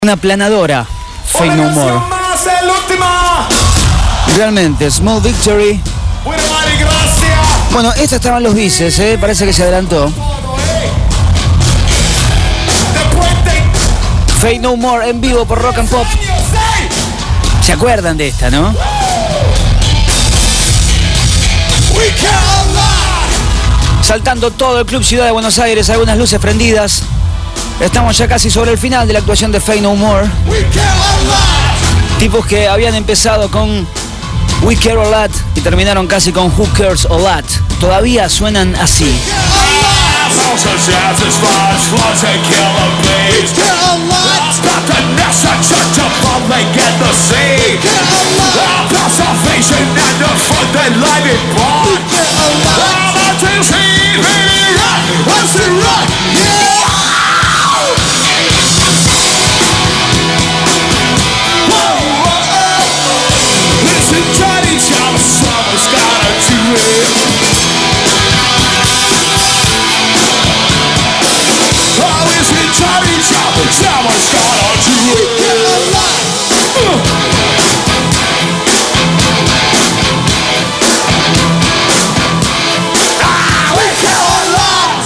Una planadora, Faith No More. Realmente, Small Victory. Bueno, estos estaban los bices, parece que se adelantó. Faith No More en vivo por Rock and Pop. ¿Se acuerdan de esta, no? Saltando todo el Club Ciudad de Buenos Aires, algunas luces prendidas. Estamos ya casi sobre el final de la actuación de Faith No More. Tipos que habían empezado con We Care a Lot y terminaron casi con Who Cares a Lot. Todavía suenan así. Someone's gotta do it. We care a lot.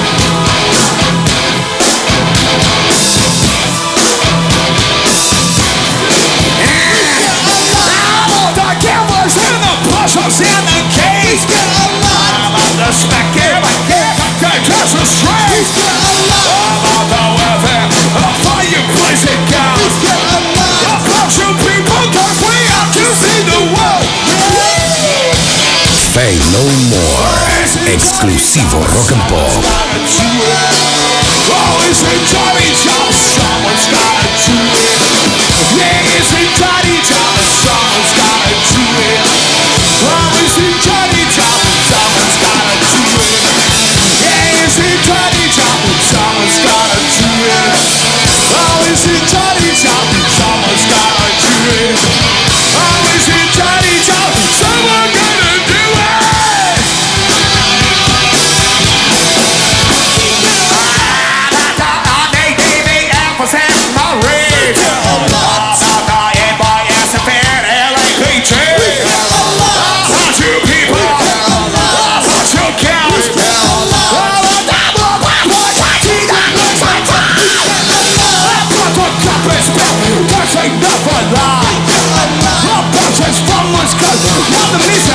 The gamblers and the pushers in the cage. I'm on the spectator, can't catch a straight. I'm on the welfare. Faith No More, exclusivo Rock and Pop. Always a Johnny job, someone's gotta do it. Yeah, it's a Johnny job, someone's gotta do it. Always a Johnny job, someone's gotta do it. Yeah, it's a Johnny job, someone's gotta do it. Always a Johnny job, someone's gotta do it. Always a Johnny job, someone gotta do it. Never lie. A bunch of someone's cut. Now the